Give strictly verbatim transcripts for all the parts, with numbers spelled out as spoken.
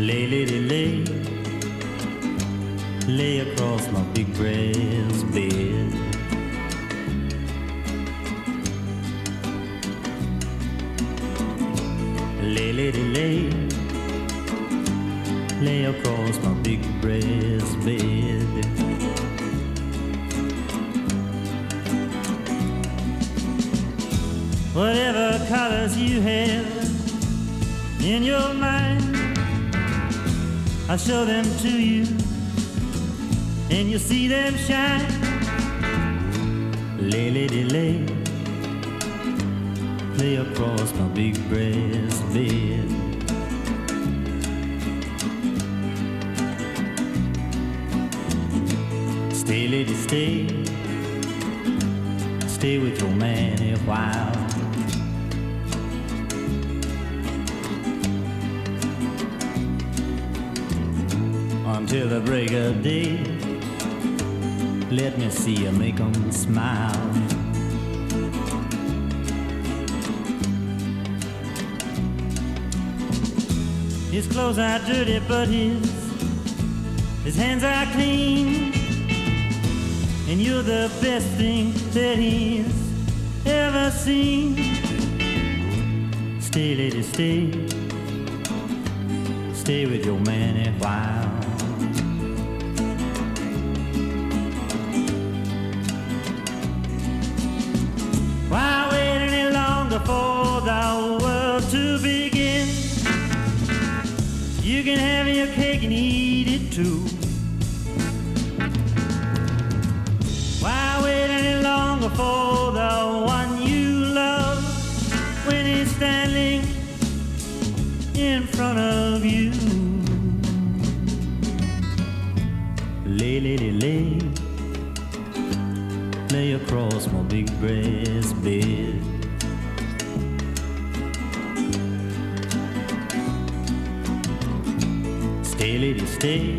Lay, lady, lay, lay across my big brass bed. Lay, lady, lay, lay across my big brass bed. Whatever colors you have in your mind, I'll show them to you, and you'll see them shine. Lay, lady, lay, lay across my big brass bed. Stay, lady, stay, stay with your man a while. Until the break of day, let me see you make 'em smile. His clothes are dirty, but his his hands are clean, and you're the best thing that he's ever seen. Stay, lady, stay, stay with your man a while. Why wait any longer for the world to begin? You can have your cake and eat it too. Why wait any longer for the one you love when he's standing in front of you? Lay, lady, lay, lay across my big brass bed. Stay, lady, stay,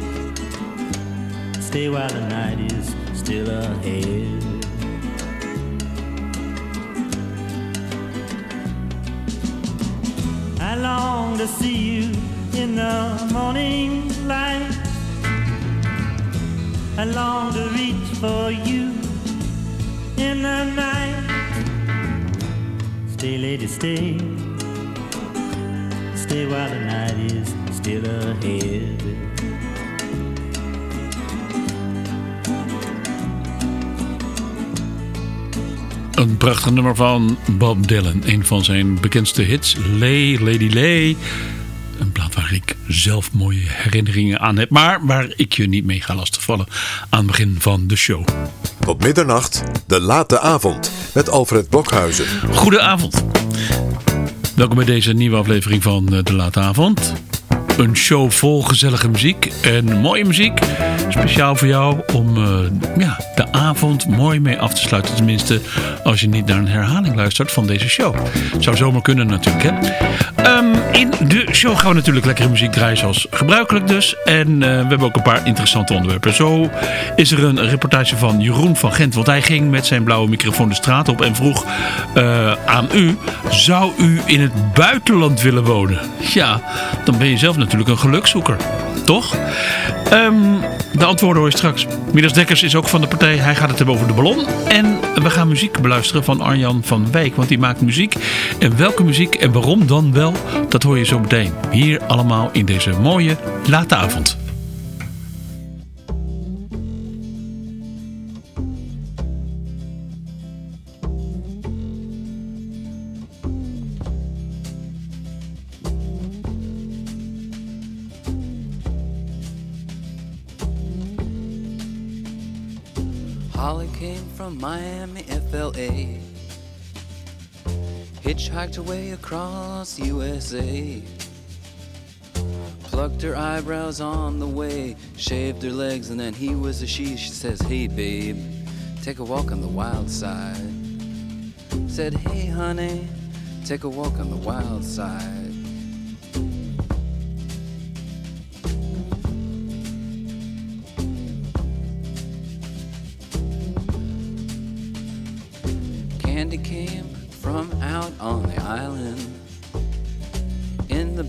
stay while the night is still ahead. I long to see you in the morning light. I long to reach for you in the night. Stay, lady, stay, stay while the night is still ahead. Een prachtig nummer van Bob Dylan. Een van zijn bekendste hits. Lay, Lady Lay. Een plaat waar ik zelf mooie herinneringen aan heb. Maar waar ik je niet mee ga lastigvallen aan het begin van de show. Tot middernacht, de late avond. Met Alfred Blokhuizen. Goedenavond. Welkom bij deze nieuwe aflevering van de late avond. Een show vol gezellige muziek en mooie muziek. Speciaal voor jou om uh, ja, de avond mooi mee af te sluiten. Tenminste, als je niet naar een herhaling luistert van deze show. Het zou zomaar kunnen natuurlijk, hè. Um, in de show gaan we natuurlijk lekkere muziek draaien zoals gebruikelijk dus. En uh, we hebben ook een paar interessante onderwerpen. Zo is er een reportage van Jeroen van Gent. Want hij ging met zijn blauwe microfoon de straat op en vroeg uh, aan u: zou u in het buitenland willen wonen? Ja, dan ben je zelf natuurlijk een gelukzoeker. Toch? Um, de antwoorden hoor je straks. Midas Dekkers is ook van de partij. Hij gaat het hebben over de ballon. En we gaan muziek beluisteren van Arjan van Wijk. Want die maakt muziek. En welke muziek en waarom dan wel? Dat hoor je zo meteen. Hier allemaal in deze mooie late avond. Holly came from Miami, F L A, hitchhiked away across U S A, plucked her eyebrows on the way, shaved her legs, and then he was a she. She says, hey babe, take a walk on the wild side. Said, hey honey, take a walk on the wild side. Candy came from out on the island, in the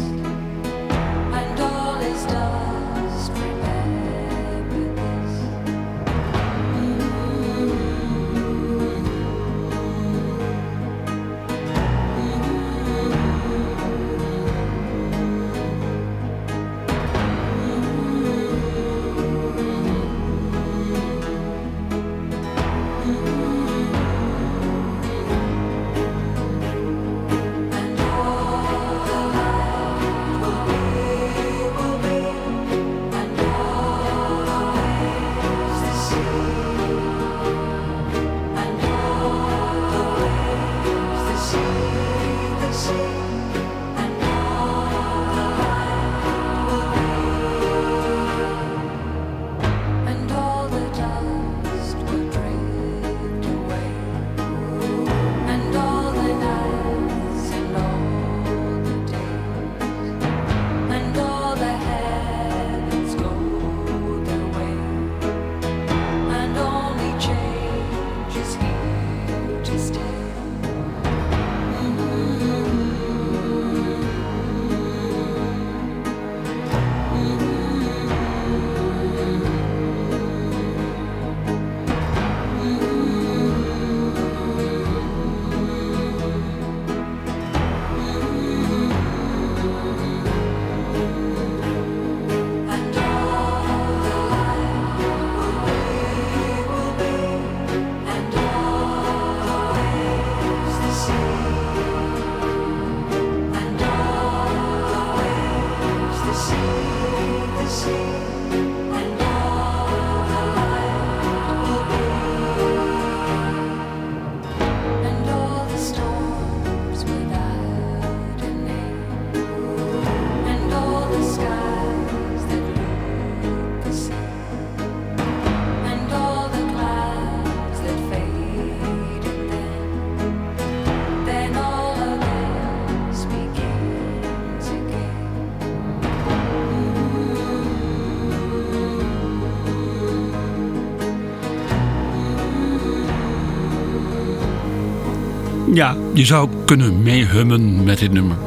Ja, je zou kunnen meehummen met dit nummer.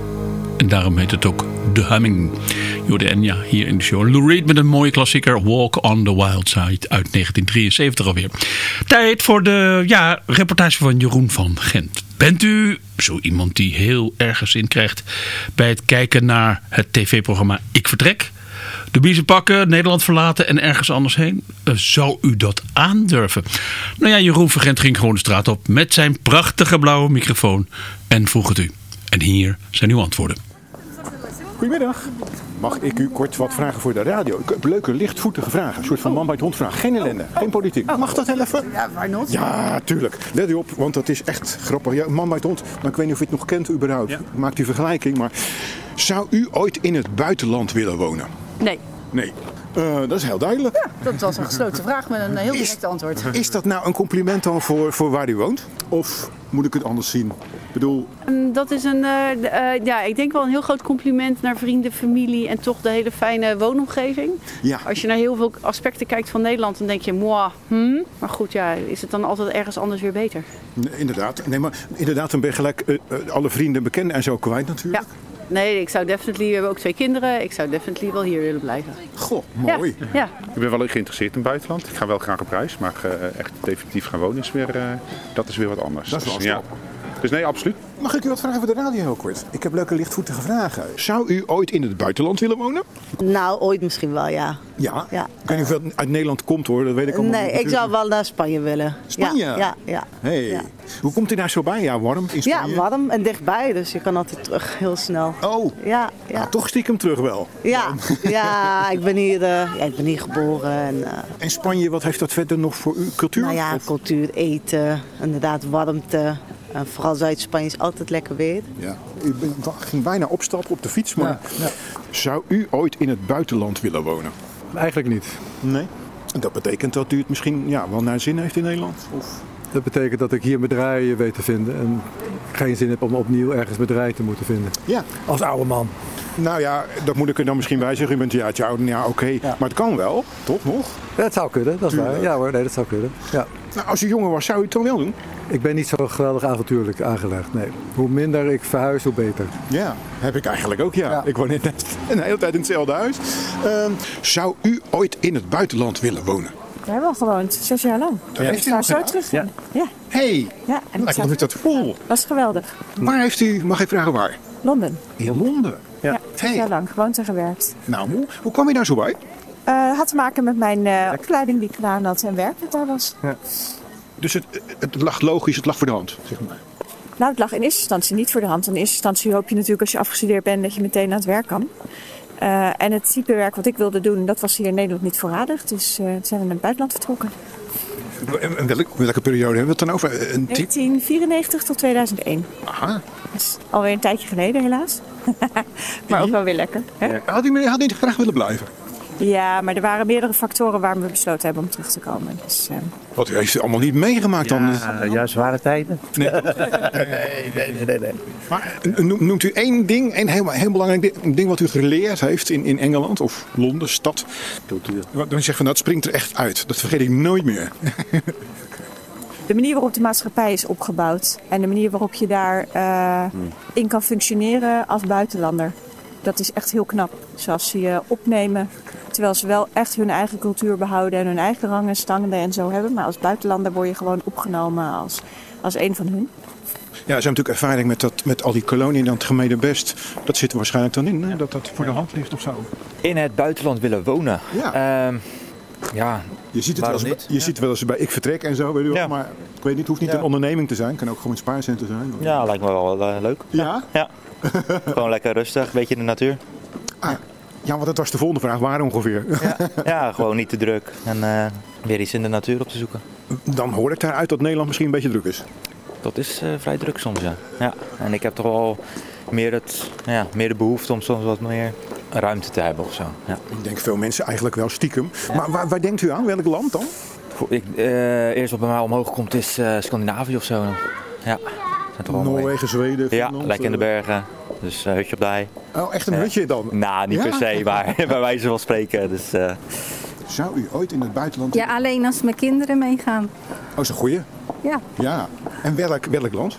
En daarom heet het ook The Humming. Jorde Enya hier in de show. Lou Reed met een mooie klassieker Walk on the Wild Side uit negentien drieënzeventig alweer. Tijd voor de ja, reportage van Jeroen van Gent. Bent u zo iemand die heel erg zin krijgt bij het kijken naar het tv-programma Ik Vertrek? De biezen pakken, Nederland verlaten en ergens anders heen? Uh, zou u dat aandurven? Nou ja, Jeroen van Gent ging gewoon de straat op met zijn prachtige blauwe microfoon en vroeg het u. En hier zijn uw antwoorden. Goedemiddag. Mag ik u kort wat vragen voor de radio? Ik heb leuke, lichtvoetige vragen. Een soort van man bij het hond vragen. Geen ellende, geen politiek. Mag dat heel even? Ja, waar not? Ja, tuurlijk. Let u op, want dat is echt grappig. Ja, man bij het hond, maar ik weet niet of u het nog kent überhaupt. Ja. Maakt u vergelijking, maar zou u ooit in het buitenland willen wonen? Nee. Nee. Uh, dat is heel duidelijk. Ja, dat was een gesloten vraag met een heel direct antwoord. Is dat nou een compliment dan voor, voor waar u woont? Of moet ik het anders zien? Ik bedoel... Dat is een, uh, uh, ja, ik denk wel een heel groot compliment naar vrienden, familie en toch de hele fijne woonomgeving. Ja. Als je naar heel veel aspecten kijkt van Nederland, dan denk je, moi, hmm. Maar goed, ja, is het dan altijd ergens anders weer beter? Nee, inderdaad. Nee, maar inderdaad, dan ben je gelijk uh, uh, alle vrienden, bekenden en zo kwijt natuurlijk. Ja. Nee, ik zou definitely, we hebben ook twee kinderen, ik zou definitely wel hier willen blijven. Goh, mooi. Ja, ja. Ik ben wel geïnteresseerd in het buitenland. Ik ga wel graag op reis, maar uh, echt definitief gaan wonen is weer, uh, dat is weer wat anders. Dat is wel dus, ja. Dus nee, absoluut. Mag ik u wat vragen voor de radio heel kort? Ik heb leuke lichtvoetige vragen. Zou u ooit in het buitenland willen wonen? Nou, ooit misschien wel, ja. Ja? Ja. Ik weet niet of het uit Nederland komt hoor, dat weet ik allemaal Nee, niet. ik natuurlijk. zou wel naar Spanje willen. Spanje? Ja, ja. ja. Hey. Ja. Hoe komt u daar zo bij? Ja, warm in Spanje? Ja, warm en dichtbij, dus je kan altijd terug, heel snel. Oh, Ja, ja. ah, toch stiekem terug wel. Ja, ja, ik ben hier, uh, ja, ik ben hier geboren. En, uh, En Spanje, wat heeft dat verder nog voor u? Cultuur? nou ja, Of- cultuur, eten, inderdaad warmte. En vooral Zuid-Spanje is altijd lekker weer. Ja. U bent- ging bijna opstappen op de fiets, maar Ja, ja. zou u ooit in het buitenland willen wonen? Eigenlijk niet. Nee. En dat betekent dat u het misschien ja, wel naar zin heeft in Nederland? Of... Dat betekent dat ik hier mijn draai weet te vinden. En geen zin heb om opnieuw ergens mijn draai te moeten vinden. Ja. Als oude man. Nou ja, dat moet ik er dan misschien bij zeggen. U bent een jaartje ouder. Ja, oké. Okay. Ja. Maar het kan wel, toch nog? Ja, dat zou kunnen, dat is waar. Ja hoor, nee, dat zou kunnen. Ja. Nou, als u jonger was, zou u het dan wel doen? Ik ben niet zo geweldig avontuurlijk aangelegd. Nee. Hoe minder ik verhuis, hoe beter. Ja, heb ik eigenlijk ook, ja. Ja. Ik woon net een hele tijd in hetzelfde huis. Uh, zou u ooit in het buitenland willen wonen? We hebben al gewoond, zes jaar lang. Dat heeft u Ik al zou zo gedaan? terug gaan. Ja. Hey, Ja, en ik lijkt zat- nog dat vol. Dat is geweldig. Waar heeft u, mag ik vragen waar? Londen. In Londen. Ja, zes Hey. jaar lang gewoond en gewerkt. Nou, hoe, hoe kwam je daar zo bij? Uh, had te maken met mijn uh, opleiding die ik gedaan had en werk dat daar was. Dus het, het lag logisch, het lag voor de hand, zeg maar. Nou, het lag in eerste instantie niet voor de hand. In eerste instantie hoop je natuurlijk als je afgestudeerd bent dat je meteen aan het werk kan. Uh, en het type werk wat ik wilde doen, dat was hier in Nederland niet voorradig. Dus uh, zijn we naar het buitenland vertrokken. En welke, welke periode hebben we het dan over? Een tip? negentien vierennegentig tot tweeduizend één. Aha. Dat is alweer een tijdje geleden helaas. Maar ook wel weer lekker. Hè? Had u, had u niet graag willen blijven? Ja, maar er waren meerdere factoren waarom we besloten hebben om terug te komen. Dus, uh... Wat u heeft het allemaal niet meegemaakt dan? Ja, ja, zware tijden. Nee. nee, nee, nee, nee. Maar noemt u één ding, één heel, heel belangrijk ding, een ding wat u geleerd heeft in, in Engeland of Londen, stad? Cultuur. Dan zeg je van, dat springt er echt uit. Dat vergeet ik nooit meer. De manier waarop de maatschappij is opgebouwd en de manier waarop je daarin uh, in kan functioneren als buitenlander. Dat is echt heel knap. Zoals ze je opnemen, terwijl ze wel echt hun eigen cultuur behouden en hun eigen rangen, standen en zo hebben. Maar als buitenlander word je gewoon opgenomen als, als een van hun. Ja, ze hebben natuurlijk ervaring met, dat, met al die koloniën en het gemene best. Dat zit er waarschijnlijk dan in, hè? Dat dat voor de hand ligt of zo. In het buitenland willen wonen. Ja. Uh, ja. Je ziet het wel eens, niet? je ja. ziet wel eens bij Ik Vertrek en zo, weet je wel. Ja. Maar ik weet niet, het hoeft niet ja. een onderneming te zijn. Het kan ook gewoon een spaarcentrum zijn. Ja, lijkt me wel uh, leuk. Ja? Ja. Gewoon lekker rustig, een beetje in de natuur. Ah, ja, want dat was de volgende vraag. Waar ongeveer? Ja, ja gewoon niet te druk. En uh, weer iets in de natuur op te zoeken. Dan hoor ik daaruit dat Nederland misschien een beetje druk is. Dat is uh, vrij druk soms, ja. ja. En ik heb toch wel meer, het, ja, meer de behoefte om soms wat meer ruimte te hebben of zo. Ja. Ik denk veel mensen eigenlijk wel stiekem. Ja. Maar waar, waar denkt u aan? Welk land dan? Ik, uh, eerst wat bij mij omhoog komt is uh, Scandinavië of zo. Ja. Noorwegen, Zweden, Ja, Finland, lekker in de bergen. Dus uh, hutje op de hei. Oh, echt een hutje dan? Nou, niet ja? per se, maar bij wijze van spreken. Dus, uh... Zou u ooit in het buitenland... Ja, alleen als mijn kinderen meegaan. Oh, is een goeie. Ja. Ja. En welk, welk land?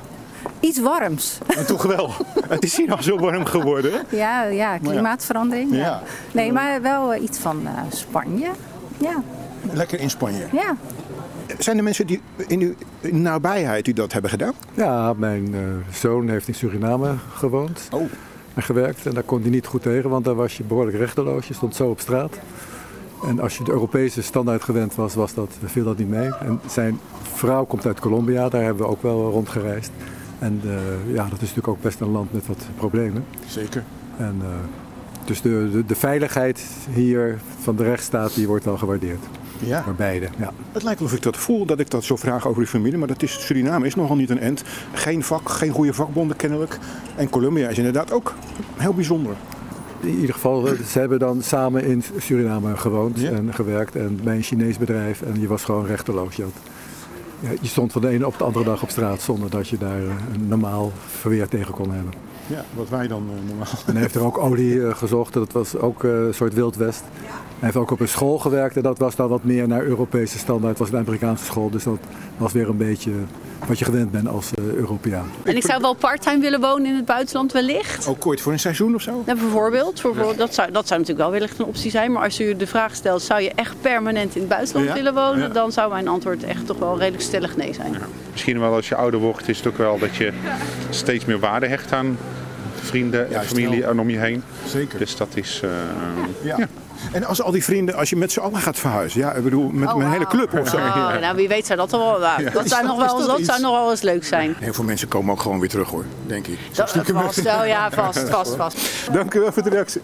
Iets warms. En toch wel. Het is hier al zo warm geworden. Hè? Ja, ja, klimaatverandering. Ja. Ja. Nee, maar wel uh, iets van uh, Spanje. Ja. Lekker in Spanje. Ja. Zijn er mensen die in uw nabijheid die dat hebben gedaan? Ja, mijn uh, zoon heeft in Suriname gewoond oh. en gewerkt. En daar kon hij niet goed tegen, want daar was je behoorlijk rechteloos. Je stond zo op straat. En als je de Europese standaard gewend was, was dat, viel dat niet mee. En zijn vrouw komt uit Colombia, daar hebben we ook wel rondgereisd. En uh, ja, dat is natuurlijk ook best een land met wat problemen. Zeker. En, uh, dus de, de, de veiligheid hier van de rechtsstaat, die wordt wel gewaardeerd. Ja. Voor beide, ja. Het lijkt wel of ik dat voel, dat ik dat zo vraag over uw familie. Maar dat is, Suriname is nogal niet een end. Geen vak, geen goede vakbonden kennelijk. En Colombia is inderdaad ook heel bijzonder. In ieder geval, ze hebben dan samen in Suriname gewoond ja. en gewerkt. En bij een Chinees bedrijf. En je was gewoon rechteloos. Je, had, ja, je stond van de ene op de andere dag op straat zonder dat je daar een normaal verweer tegen kon hebben. Ja, wat wij dan uh, normaal. En hij heeft er ook olie uh, gezocht. Dat was ook uh, een soort Wild West. Hij heeft ook op een school gewerkt. En dat was dan wat meer naar Europese standaard. Het was een Amerikaanse school. Dus dat was weer een beetje wat je gewend bent als uh, Europeaan. En ik zou wel parttime willen wonen in het buitenland wellicht. Ook ooit voor een seizoen of zo? Ja, bijvoorbeeld. bijvoorbeeld dat, zou, dat zou natuurlijk wel wellicht een optie zijn. Maar als u de vraag stelt, zou je echt permanent in het buitenland ja. willen wonen? Ja. Dan zou mijn antwoord echt toch wel redelijk stellig nee zijn. Ja. Misschien wel als je ouder wordt is het ook wel dat je steeds meer waarde hecht aan vrienden en familie en om je heen. Zeker. Dus dat is... Uh, ja. ja. En als al die vrienden, als je met z'n allen gaat verhuizen, ja, ik bedoel, met oh, mijn wow. hele club of zo. Oh, ja. Nou, wie weet zou dat al wel. Nou, ja. Dat, zou nog wel dat, dat zou nog wel eens leuk zijn. Heel veel mensen komen ook gewoon weer terug, hoor, denk ik. Dat, vast, oh, ja, vast, vast, vast. Dank u wel voor de reactie.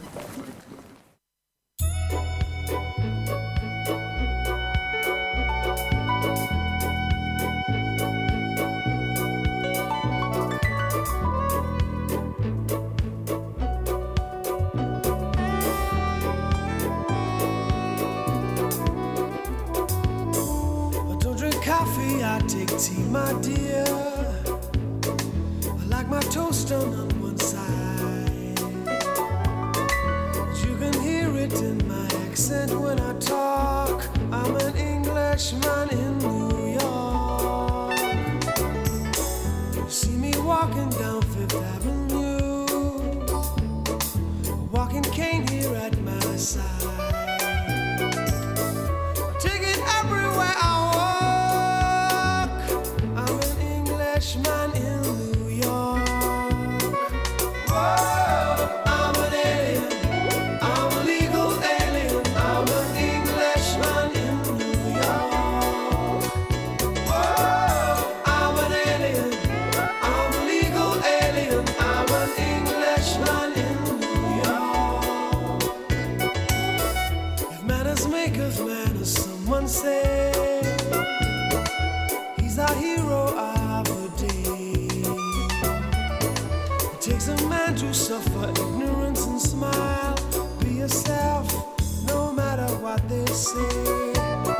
Tea, my dear. I like my toast done on one side. You can hear it in my accent when I talk. I'm an Englishman in New York. You see me walking down Fifth Avenue, a walking cane here at my side. I take it everywhere I man in New York. Whoa, I'm an alien. I'm a legal alien. I'm an Englishman in New York. Whoa, I'm an alien. I'm a legal alien. I'm an Englishman in New York. If manners make of manners, someone say he's our hero. Takes a man to suffer ignorance and smile. Be yourself, no matter what they say.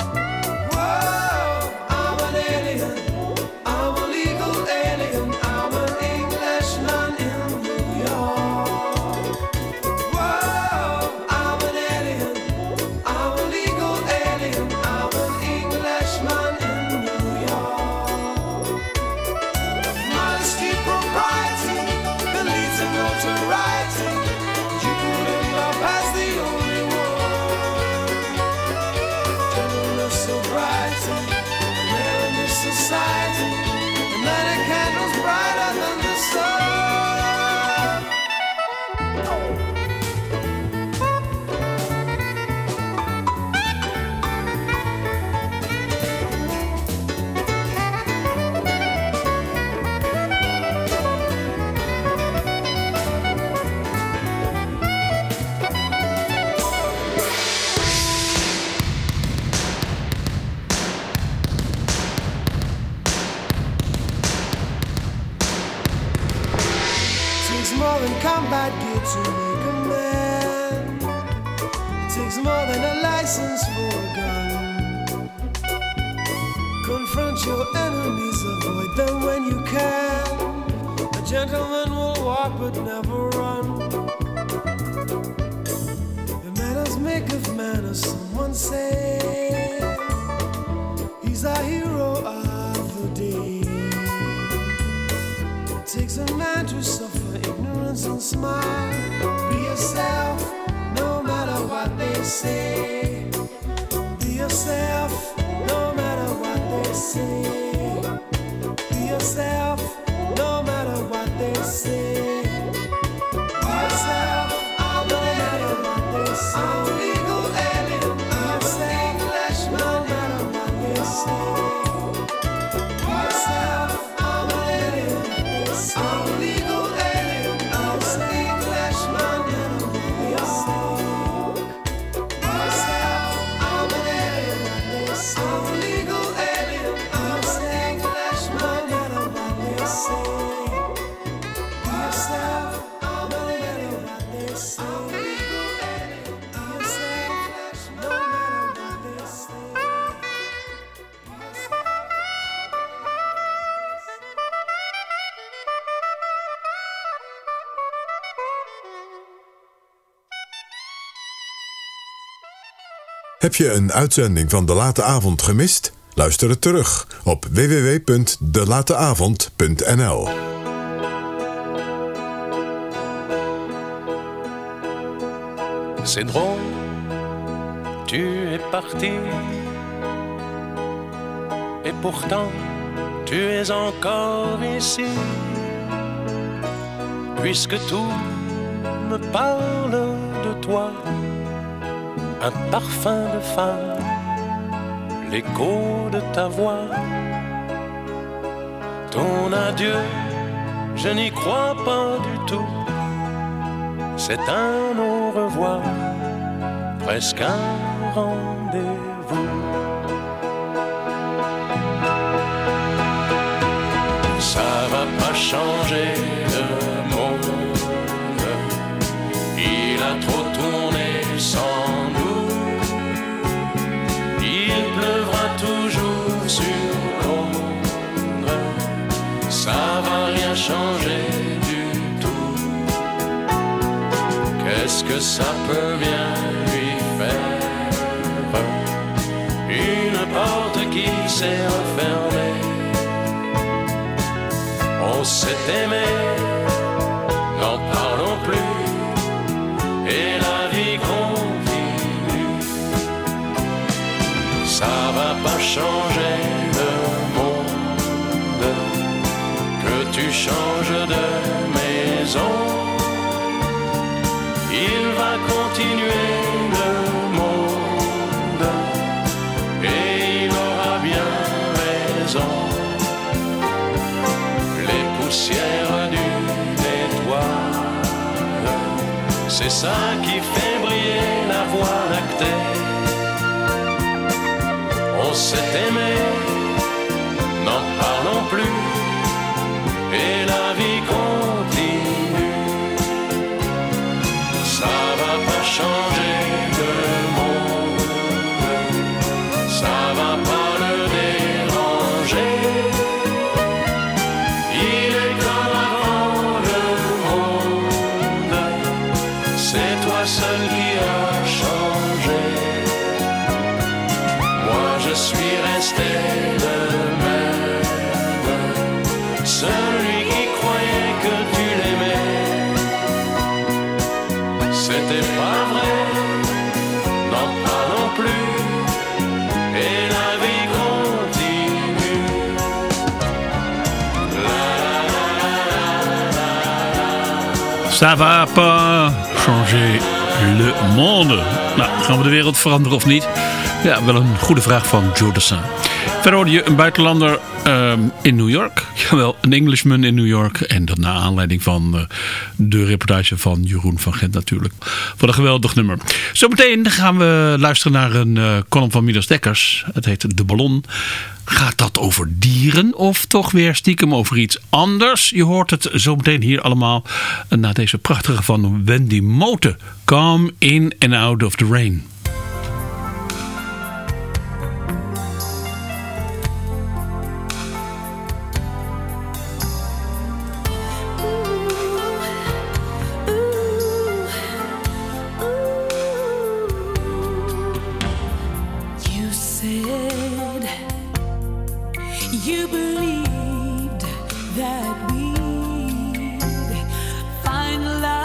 Whoa, I'm an alien. I'm a legal alien. I'm an Englishman in New York. Whoa, I'm an alien. I'm a legal alien. I'm an Englishman in New York. Modesty, propriety, notoriety, you put in love as the only one. Gentleness, sobriety, rare in this society, and lighting candles brighter than the sun. More than combat gear to make a man. It takes more than a license for a gun. Confront your enemies, avoid them when you can. A gentleman will walk but never run. The manners make of manners, someone say. He's our hero of the day. smile. Be yourself, no matter what they say. Be yourself, no matter what they say. Be yourself, no matter what they say. Be yourself, no matter what they say. I'm a legal alien. I'm an Englishman, no matter what they say. Be yourself, I'm an alien. I'm a legal alien. I'm an Englishman, no matter what they say. Be yourself, I'm an alien. I'm a legal alien. I'm an Englishman, no matter what they say. Be yourself, I'm an alien. I'm a legal alien. Be yourself, no matter what they say. Heb je een uitzending van De Late Avond gemist? Luister het terug op w w w punt de late avond punt n l. C'est drôle, tu es parti. Et pourtant, tu es encore ici. Puisque tout me parle de toi. Un parfum de femme, l'écho de ta voix. Ton adieu, je n'y crois pas du tout. C'est un au revoir, presque un rendez-vous. Ça va pas changer le monde. Il a trop tourné sans nous. Il pleuvra toujours sur Londres. Ça va rien changer du tout. Qu'est-ce que ça peut bien lui faire? Une porte qui s'est refermée. On s'est aimé, n'en parlons plus. Et la vie continue. Ça va pas changer le monde. Que tu changes de maison, il va continuer le monde. Et il aura bien raison. Les poussières d'une étoile, c'est ça qui fait briller la voie lactée. On s'est aimé, n'en parlons plus. Et la vie continue. Ça va pas changer le monde. Ça va pas le déranger. Il est comme avant le monde. C'est toi seul qui as changé. Moi je suis resté le même. Celui qui croyait que tu l'aimais. C'était pas vrai, n'en parlons plus. Et la vie continue. La la la la la. Ça va pas changer le monde. Nou, gaan we de wereld veranderen of niet? Ja, wel een goede vraag van Joe Dassin. Verder hoorde je een buitenlander um, in New York. Jawel, een Englishman in New York. En dat naar aanleiding van uh, de reportage van Jeroen van Gent natuurlijk. Wat een geweldig nummer. Zometeen gaan we luisteren naar een uh, column van Midas Dekkers. Het heet De Ballon. Gaat dat over dieren of toch weer stiekem over iets anders? Je hoort het zometeen hier allemaal uh, na deze prachtige van Wendy Moten. Come in and out of the rain. You believed that we'd find love.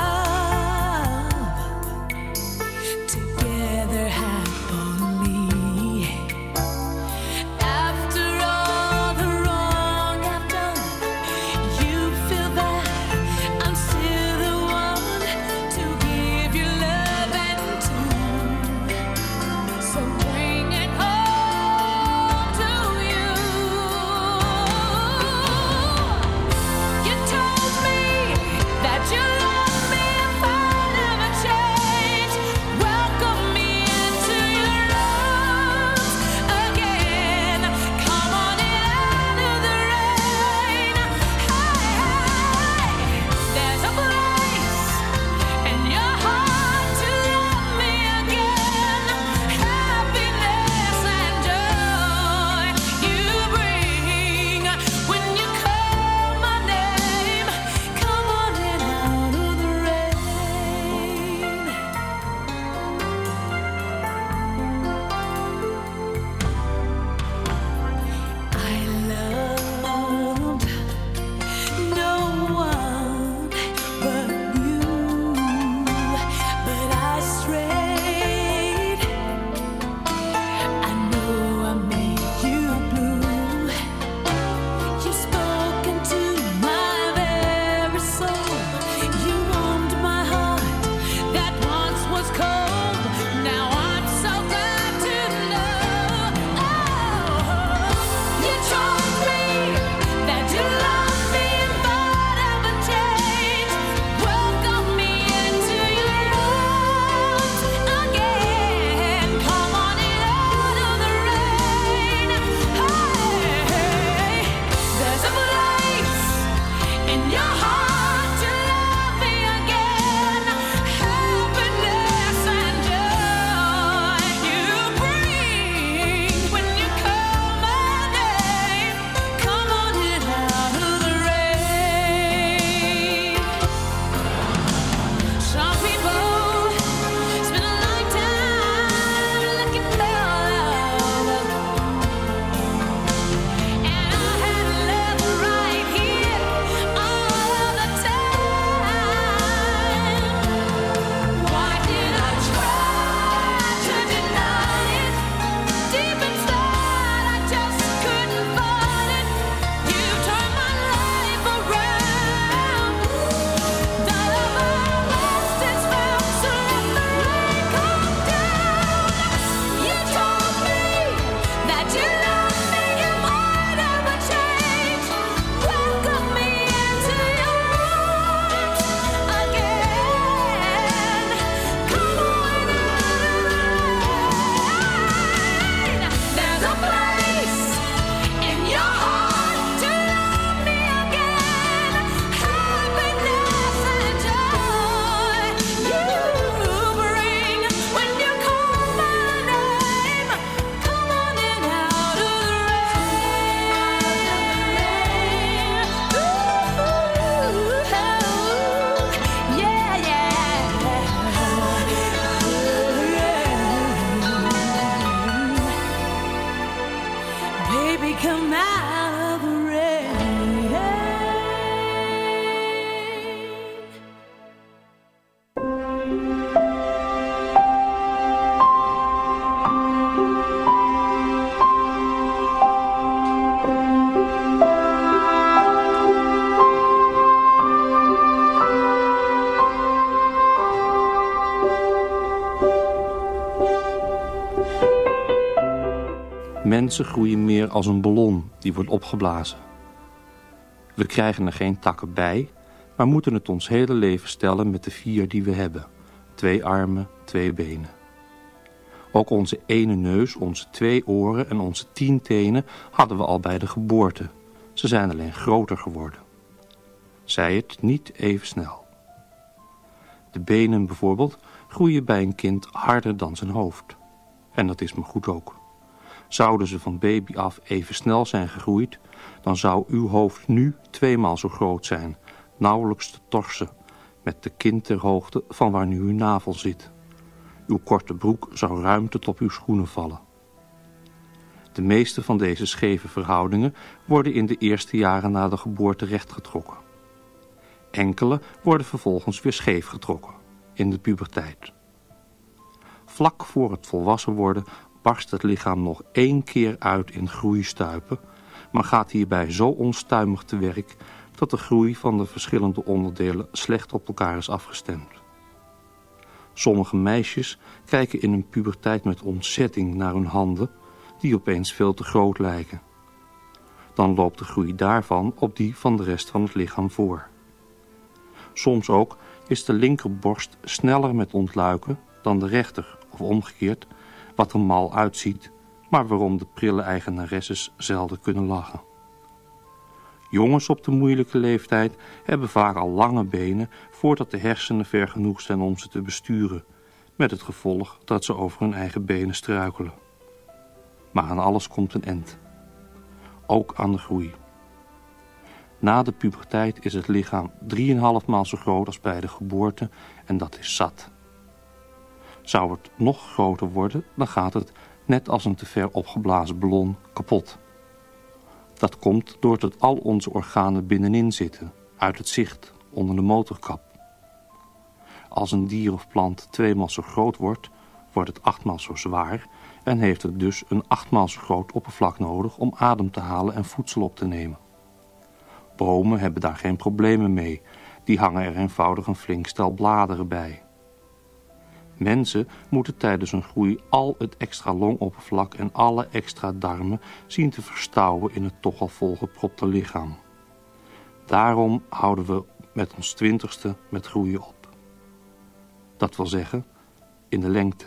come out of the rain. Mensen groeien meer als een ballon die wordt opgeblazen. We krijgen er geen takken bij, maar moeten het ons hele leven stellen met de vier die we hebben. Twee armen, twee benen. Ook onze ene neus, onze twee oren en onze tien tenen hadden we al bij de geboorte. Ze zijn alleen groter geworden. Zij het niet even snel. De benen bijvoorbeeld groeien bij een kind harder dan zijn hoofd. En dat is me goed ook. Zouden ze van baby af even snel zijn gegroeid, dan zou uw hoofd nu tweemaal zo groot zijn, nauwelijks te torsen, met de kin ter hoogte van waar nu uw navel zit. Uw korte broek zou ruim tot op uw schoenen vallen. De meeste van deze scheve verhoudingen worden in de eerste jaren na de geboorte rechtgetrokken. Enkele worden vervolgens weer scheef getrokken, in de puberteit. Vlak voor het volwassen worden barst het lichaam nog één keer uit in groeistuipen, maar gaat hierbij zo onstuimig te werk dat de groei van de verschillende onderdelen slecht op elkaar is afgestemd. Sommige meisjes kijken in hun puberteit met ontzetting naar hun handen, die opeens veel te groot lijken. Dan loopt de groei daarvan op die van de rest van het lichaam voor. Soms ook is de linkerborst sneller met ontluiken dan de rechter, of omgekeerd, wat er mal uitziet, maar waarom de prille eigenaresses zelden kunnen lachen. Jongens op de moeilijke leeftijd hebben vaak al lange benen voordat de hersenen ver genoeg zijn om ze te besturen, met het gevolg dat ze over hun eigen benen struikelen. Maar aan alles komt een eind. Ook aan de groei. Na de puberteit is het lichaam drieënhalf maal zo groot als bij de geboorte en dat is zat. Zou het nog groter worden, dan gaat het, net als een te ver opgeblazen ballon, kapot. Dat komt doordat al onze organen binnenin zitten, uit het zicht, onder de motorkap. Als een dier of plant tweemaal zo groot wordt, wordt het achtmaal zo zwaar en heeft het dus een achtmaal zo groot oppervlak nodig om adem te halen en voedsel op te nemen. Bomen hebben daar geen problemen mee, die hangen er eenvoudig een flink stel bladeren bij. Mensen moeten tijdens hun groei al het extra longoppervlak en alle extra darmen zien te verstouwen in het toch al volgepropte lichaam. Daarom houden we met ons twintigste met groeien op. Dat wil zeggen, in de lengte.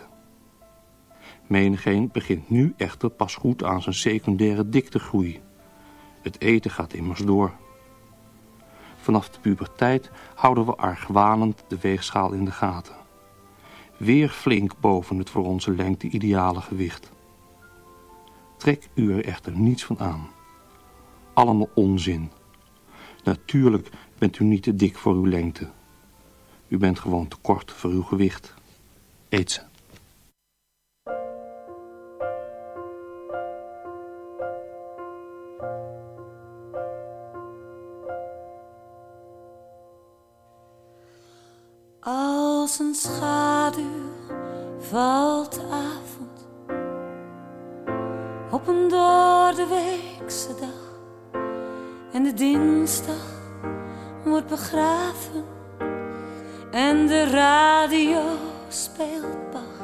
Menigeen begint nu echter pas goed aan zijn secundaire diktegroei. Het eten gaat immers door. Vanaf de puberteit houden we argwanend de weegschaal in de gaten. Weer flink boven het voor onze lengte ideale gewicht. Trek u er echter niets van aan. Allemaal onzin. Natuurlijk bent u niet te dik voor uw lengte. U bent gewoon te kort voor uw gewicht. Eet ze. Als een schaduw valt de avond op een door de weekse dag en de dinsdag wordt begraven en de radio speelt Bach.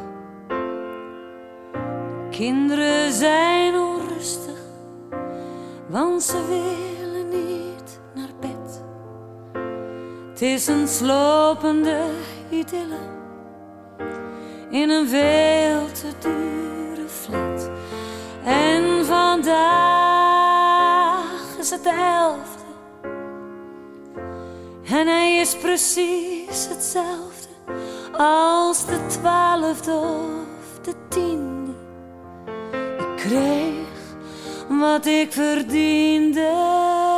Kinderen zijn onrustig, want ze willen niet naar bed. Het is een slopende idylle in een veel te dure flat. En vandaag is het elfde en hij is precies hetzelfde als de twaalfde of de tiende. Ik kreeg wat ik verdiende.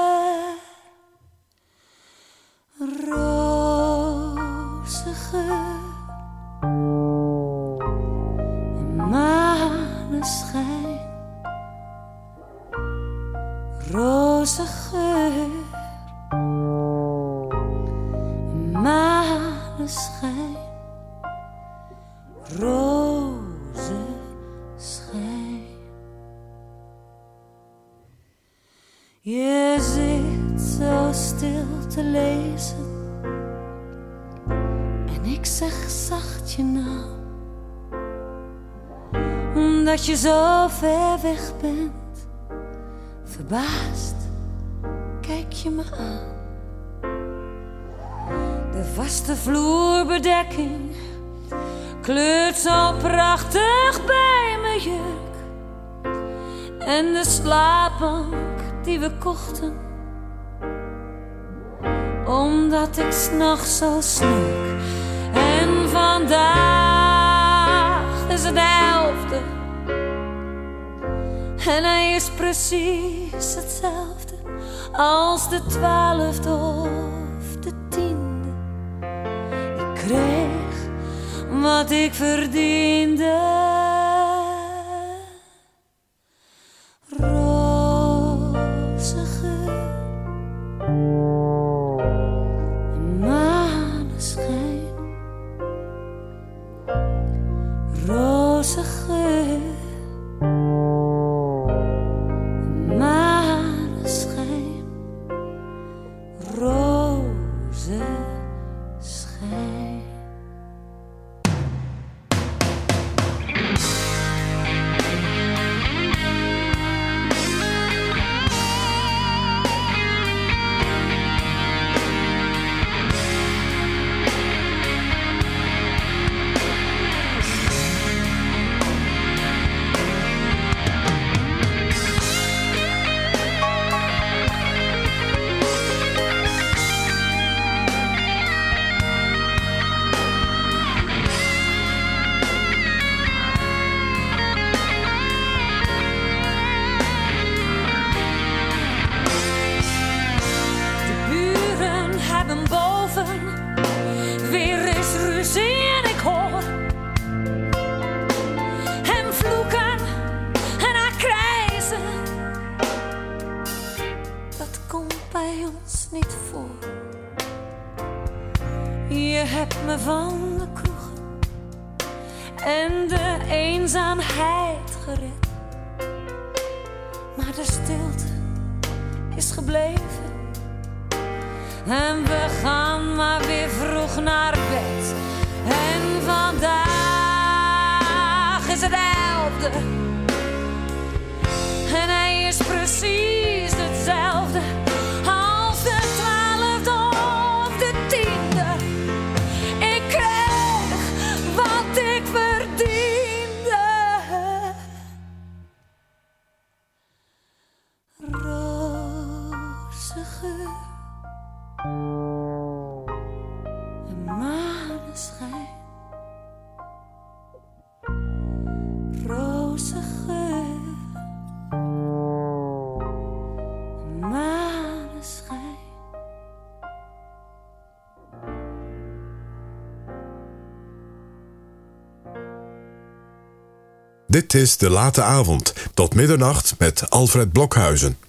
Roze geur, maneschijn, roze geur, maneschijn, roze schijn. Je zit zo stil te lezen en ik zeg zacht je naam, omdat je zo ver weg bent. Verbaasd kijk je me aan. De vaste vloerbedekking kleurt zo prachtig bij mijn jurk. En de slaapbank die we kochten, omdat ik 's nachts zo snurk. En vandaag is het elfde en hij is precies hetzelfde als de twaalfde of de tiende. Ik kreeg wat ik verdiende. Roze geur, maneschijn, roze geur, maneschijn, roze schijn. Je hebt me van de kroegen en de eenzaamheid gered, maar de stilte is gebleven en we gaan maar weer vroeg naar bed. En vandaag is het elfde en hij is precies hetzelfde als de twaalfde of de tiende. Ik kreeg wat ik verdiende. Roze geur, een maneschijn, roze geur, een maneschijn. Dit is De Late Avond, tot middernacht met Alfred Blokhuizen.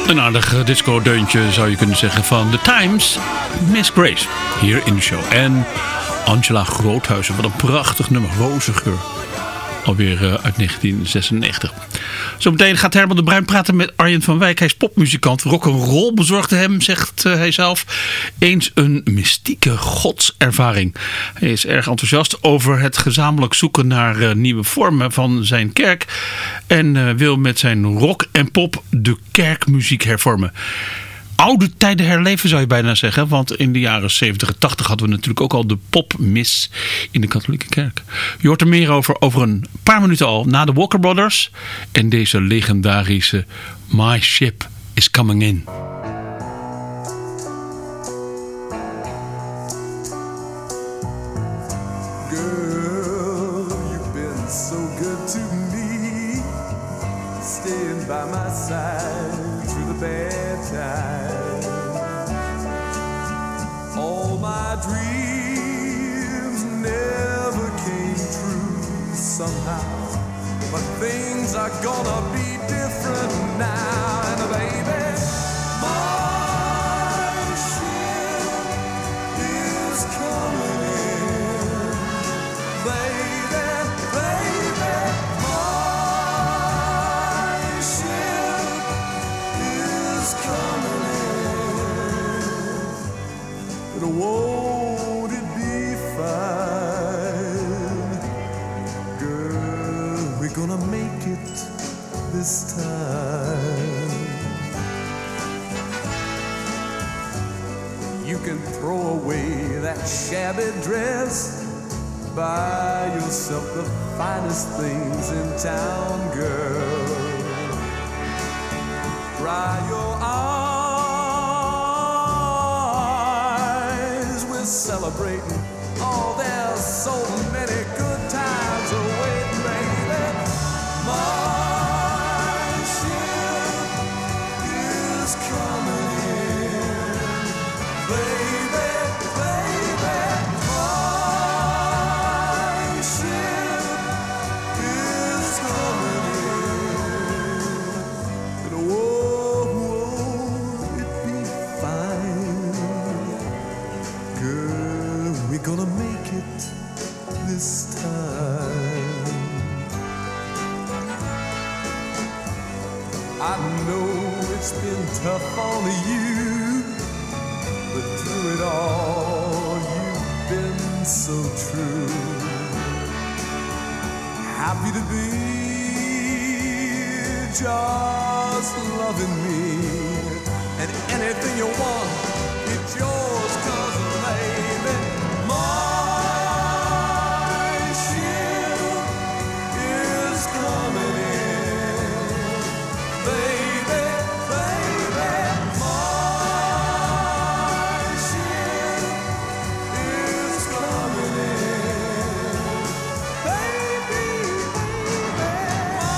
Een aardig disco-deuntje zou je kunnen zeggen van The Times. Miss Grace, hier in de show. En Angela Groothuizen, wat een prachtig nummer, Rozengeur. Alweer uh, uit negentien zesennegentig. Zometeen gaat Herman de Bruin praten met Arjen van Wijk. Hij is popmuzikant. Rock'n'roll bezorgde hem, zegt uh, hij zelf, eens een mystieke godservaring. Hij is erg enthousiast over het gezamenlijk zoeken naar uh, nieuwe vormen van zijn kerk. En uh, wil met zijn rock en pop de kerkmuziek hervormen. Oude tijden herleven zou je bijna zeggen. Want in de jaren zeventig en tachtig hadden we natuurlijk ook al de popmis in de katholieke kerk. Je hoort er meer over over een paar minuten al na de Walker Brothers. En deze legendarische My Ship is Coming In. Girl, you've been so good to me, staying by my side through the bad times. All my dreams never came true somehow, but things are gonna be different now. And baby, my ship is coming in. Baby, baby, my ship is coming in. But won't it be fine? Girl, we're gonna make it this time. You can throw away that shabby dress, buy yourself the finest things in town, girl. Dry your eyes, we're celebrating. Oh, there's so many good times awaiting, baby. My ship is coming in, baby, baby. My ship is coming in. And whoa, won't it be fine? Girl, we're gonna make it this time. I know it's been tough on you, but through it all, you've been so true. Happy to be just loving me, and anything you want, it's yours, 'cause baby, my ship is coming in. Baby, baby, my ship is coming in. Baby, baby,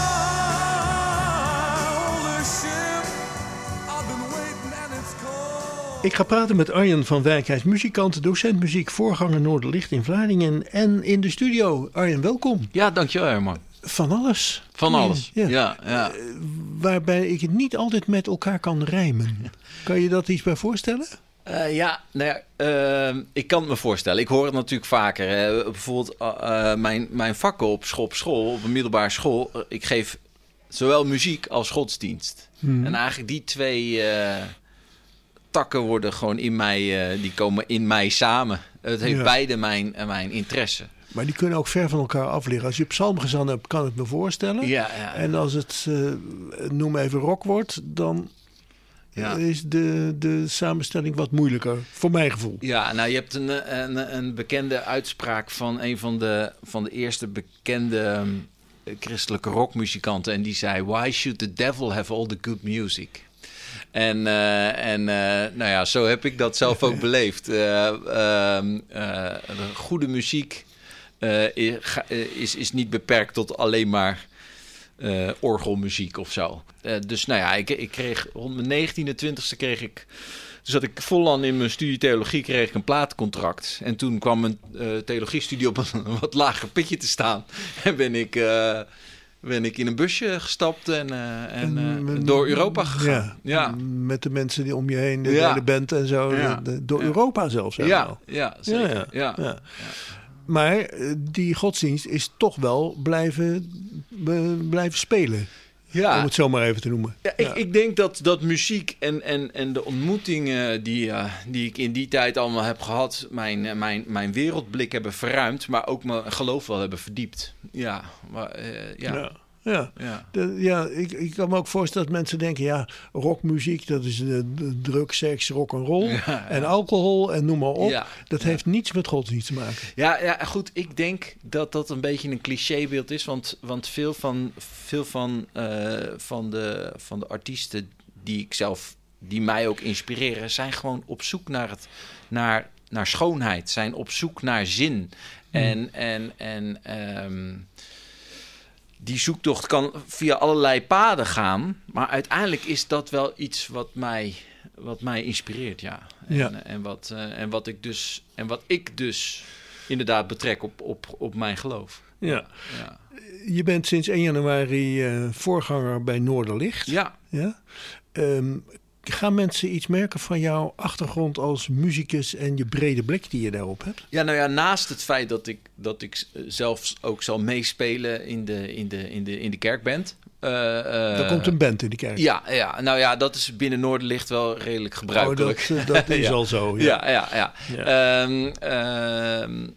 my ship, I've been waiting and it's cold. Ik ga praten met Arjen van Wijk. Hij is muzikant, docent muziek, voorganger Noorderlicht in Vlaardingen. En in de studio. Arjen, welkom. Ja, dankjewel Herman. Van alles. Van alles, ja. ja, ja. Uh, waarbij ik het niet altijd met elkaar kan rijmen. Kan je dat iets bij voorstellen? Uh, ja, nou ja uh, ik kan het me voorstellen. Ik hoor het natuurlijk vaker. Hè. Bijvoorbeeld uh, mijn, mijn vakken op school, op school, op een middelbare school. Uh, ik geef zowel muziek als godsdienst. Hmm. En eigenlijk die twee uh, takken worden gewoon in mij, uh, die komen in mij samen. Het heeft ja. beide mijn, uh, mijn interesse. Maar die kunnen ook ver van elkaar af liggen. Als je psalmgezang hebt, kan ik me voorstellen. Ja, ja. En als het, uh, noem even rock wordt, dan ja. is de, de samenstelling wat moeilijker. Voor mijn gevoel. Ja, nou je hebt een, een, een bekende uitspraak van een van de, van de eerste bekende um, christelijke rockmuzikanten. En die zei, why should the devil have all the good music? En, uh, en uh, nou ja, zo heb ik dat zelf ook beleefd. Uh, uh, uh, goede muziek uh, is, is niet beperkt tot alleen maar uh, orgelmuziek of zo. Uh, dus nou ja, ik, ik kreeg rond mijn negentiende, twintigste kreeg ik... Dus zat ik volaan in mijn studie theologie, kreeg ik een platencontract. En toen kwam mijn uh, theologiestudie op een wat lager pitje te staan. En ben ik... Uh, ben ik in een busje gestapt en, uh, en, En, uh, uh, door Europa gegaan. Ja, Ja. met de mensen die om je heen, de Ja. hele band en zo. Ja. de- de- door Ja. Europa zelfs. Ja, helemaal. ja, zeker. Ja, ja. Ja. Maar uh, die godsdienst is toch wel blijven, be- blijven spelen. Ja. Om het zo maar even te noemen. Ja, ik, ik denk dat, dat muziek en, en, en de ontmoetingen die, uh, die ik in die tijd allemaal heb gehad, mijn, uh, mijn, mijn wereldblik hebben verruimd, maar ook mijn geloof wel hebben verdiept. Ja, maar, uh, ja. Ja. Ja, Ja. De, ja ik, ik kan me ook voorstellen dat mensen denken... ja, rockmuziek, dat is de, de drugs, seks, rock'n'roll... Ja, ja. en alcohol en noem maar op. Ja, dat ja. heeft niets met godsdienst te maken. Ja, ja, goed. Ik denk dat dat een beetje een clichébeeld is. Want, want veel, van, veel van, uh, van, de, van de artiesten die ik zelf, die mij ook inspireren, zijn gewoon op zoek naar, het, naar, naar schoonheid. Zijn op zoek naar zin. En, en, en um, die zoektocht kan via allerlei paden gaan. Maar uiteindelijk is dat wel iets wat mij, wat mij inspireert, ja. En, Ja. en, wat, uh, en, wat ik dus, en wat ik dus inderdaad betrek op, op, op mijn geloof. Ja. Ja. Je bent sinds één januari uh, voorganger bij Noorderlicht. Ja. Ja? Um, gaan mensen iets merken van jouw achtergrond als muzikus en je brede blik die je daarop hebt? Ja, nou ja, naast het feit dat ik, dat ik zelfs ook zal meespelen in de, in de, in de, in de kerkband. Uh, uh, er komt een band in de kerk. Ja, ja, nou ja, dat is binnen Noorderlicht wel redelijk gebruikelijk. Oh, dat, dat is ja. al zo. Ja, ja, ja. ja. Um, um,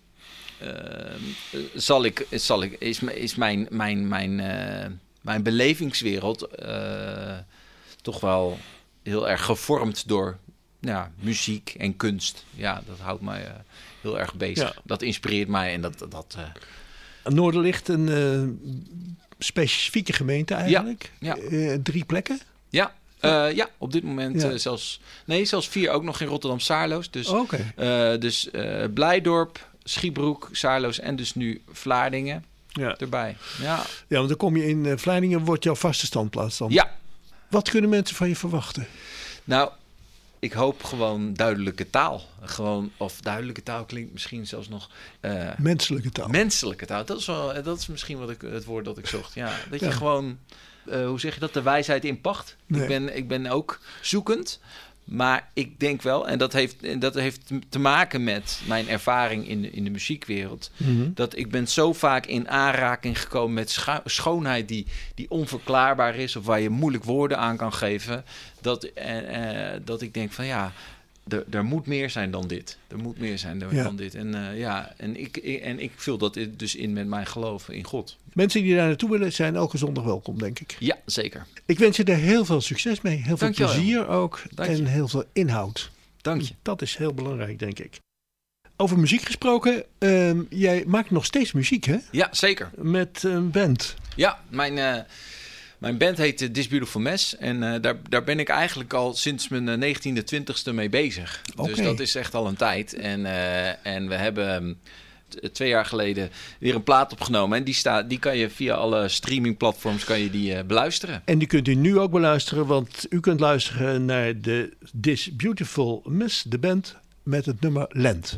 uh, zal ik, zal ik, is, is mijn, mijn, mijn, uh, mijn belevingswereld uh, toch wel heel erg gevormd door ja, muziek en kunst. Ja, dat houdt mij uh, heel erg bezig. Ja. Dat inspireert mij en dat... dat uh... Noorderlicht, een uh, specifieke gemeente eigenlijk. Ja. Ja. Uh, drie plekken? Ja. Uh, ja, op dit moment ja. uh, zelfs... Nee, zelfs vier ook nog in Rotterdam-Saarloos. Dus, oh, okay. uh, dus uh, Blijdorp, Schiebroek, Saarloos en dus nu Vlaardingen ja. erbij. Ja. ja, want dan kom je in uh, Vlaardingen, wordt jouw vaste standplaats dan. Ja. Wat kunnen mensen van je verwachten? Nou, ik hoop gewoon duidelijke taal. Gewoon, of duidelijke taal klinkt misschien zelfs nog... Uh, menselijke taal. Menselijke taal. Dat is, wel, dat is misschien wat ik, het woord dat ik zocht. Ja, dat je ja. gewoon, uh, hoe zeg je dat, de wijsheid inpacht. Nee. Ik, ben, ik ben ook zoekend. Maar ik denk wel, en dat heeft, dat heeft te maken met mijn ervaring in de, in de muziekwereld... Mm-hmm. dat ik ben zo vaak in aanraking gekomen met scho- schoonheid die, die onverklaarbaar is... of waar je moeilijk woorden aan kan geven... dat, uh, uh, dat ik denk van ja, er, er moet meer zijn dan dit. Er moet meer zijn dan, ja. dan dit. En, uh, ja, en, ik, ik, en ik vul dat dus in met mijn geloof in God. Mensen die daar naartoe willen zijn elke zondag welkom, denk ik. Ja, zeker. Ik wens je er heel veel succes mee. Heel veel Dank plezier je ook. Dank en je. heel veel inhoud. Dank je. Dat is heel belangrijk, denk ik. Over muziek gesproken. Uh, jij maakt nog steeds muziek, hè? Ja, zeker. Met een band. Ja, mijn... Uh... Mijn band heet uh, This Beautiful Mess. En uh, daar, daar ben ik eigenlijk al sinds mijn uh, negentiende, twintigste mee bezig. Okay. Dus dat is echt al een tijd. En, uh, en we hebben um, t- twee jaar geleden weer een plaat opgenomen. En die, staat, die kan je via alle streamingplatforms kan je die, uh, beluisteren. En die kunt u nu ook beluisteren. Want u kunt luisteren naar de This Beautiful Mess, de band, met het nummer Lent.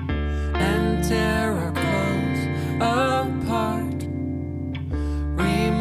Tear our clothes apart.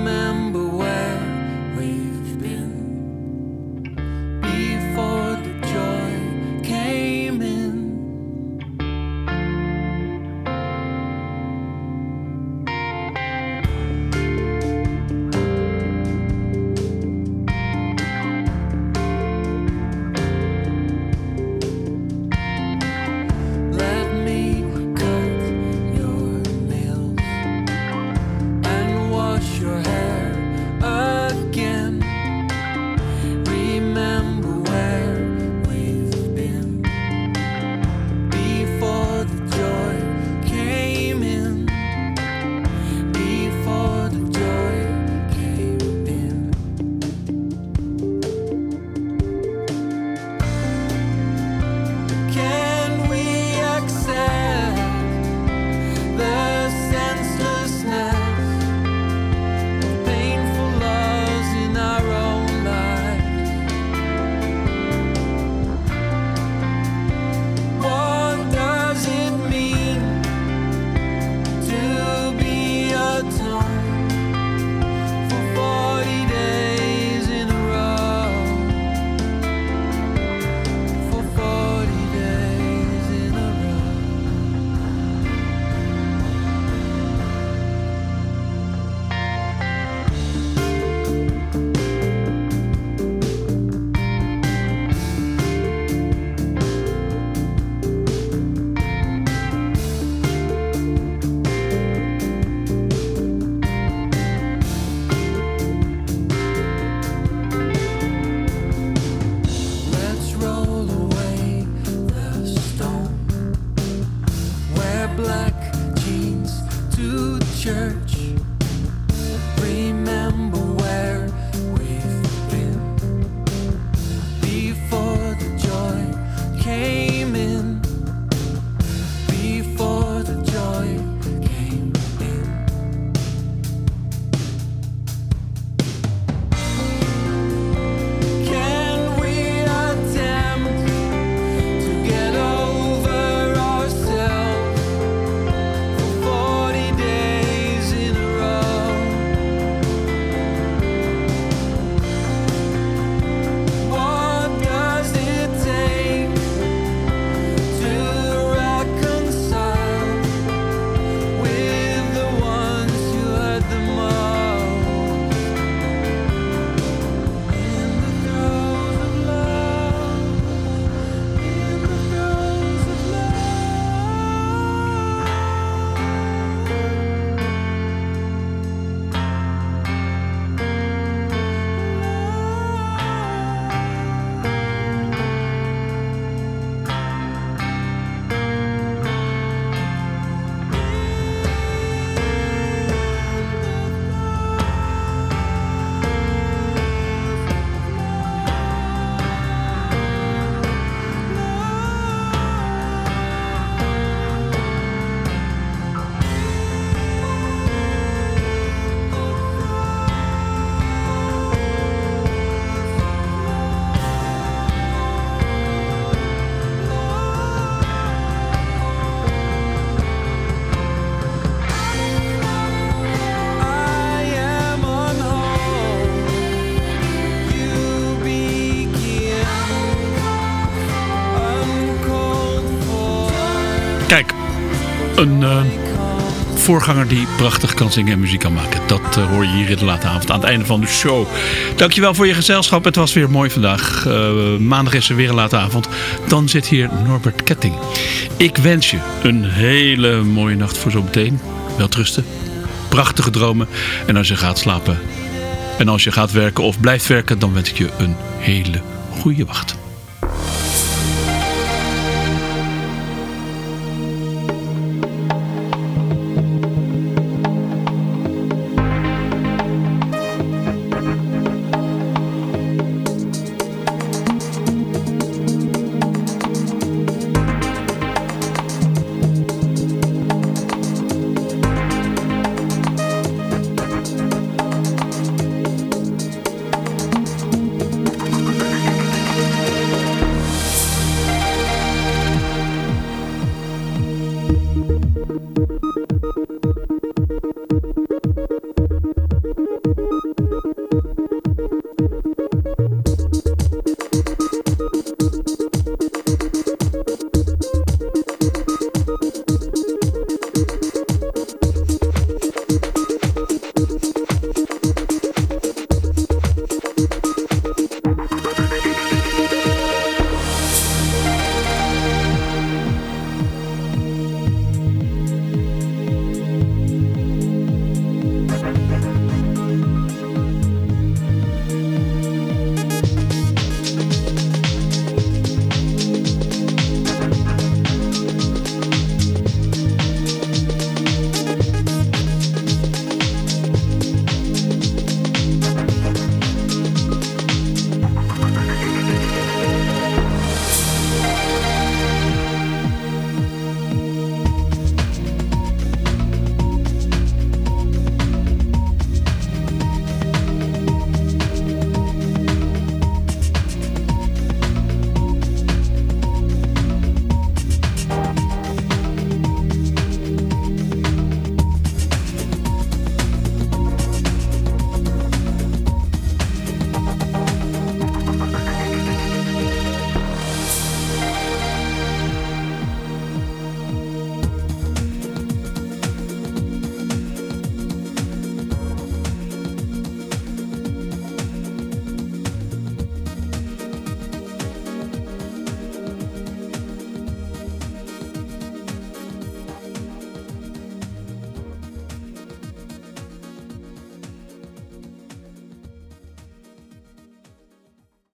een uh, voorganger die prachtig kan zingen en muziek kan maken. Dat uh, hoor je hier in de late avond aan het einde van de show. Dankjewel voor je gezelschap. Het was weer mooi vandaag. Uh, maandag is er weer een late avond. Dan zit hier Norbert Ketting. Ik wens je een hele mooie nacht voor zo meteen. Welterusten. Prachtige dromen. En als je gaat slapen en als je gaat werken of blijft werken, dan wens ik je een hele goede wacht.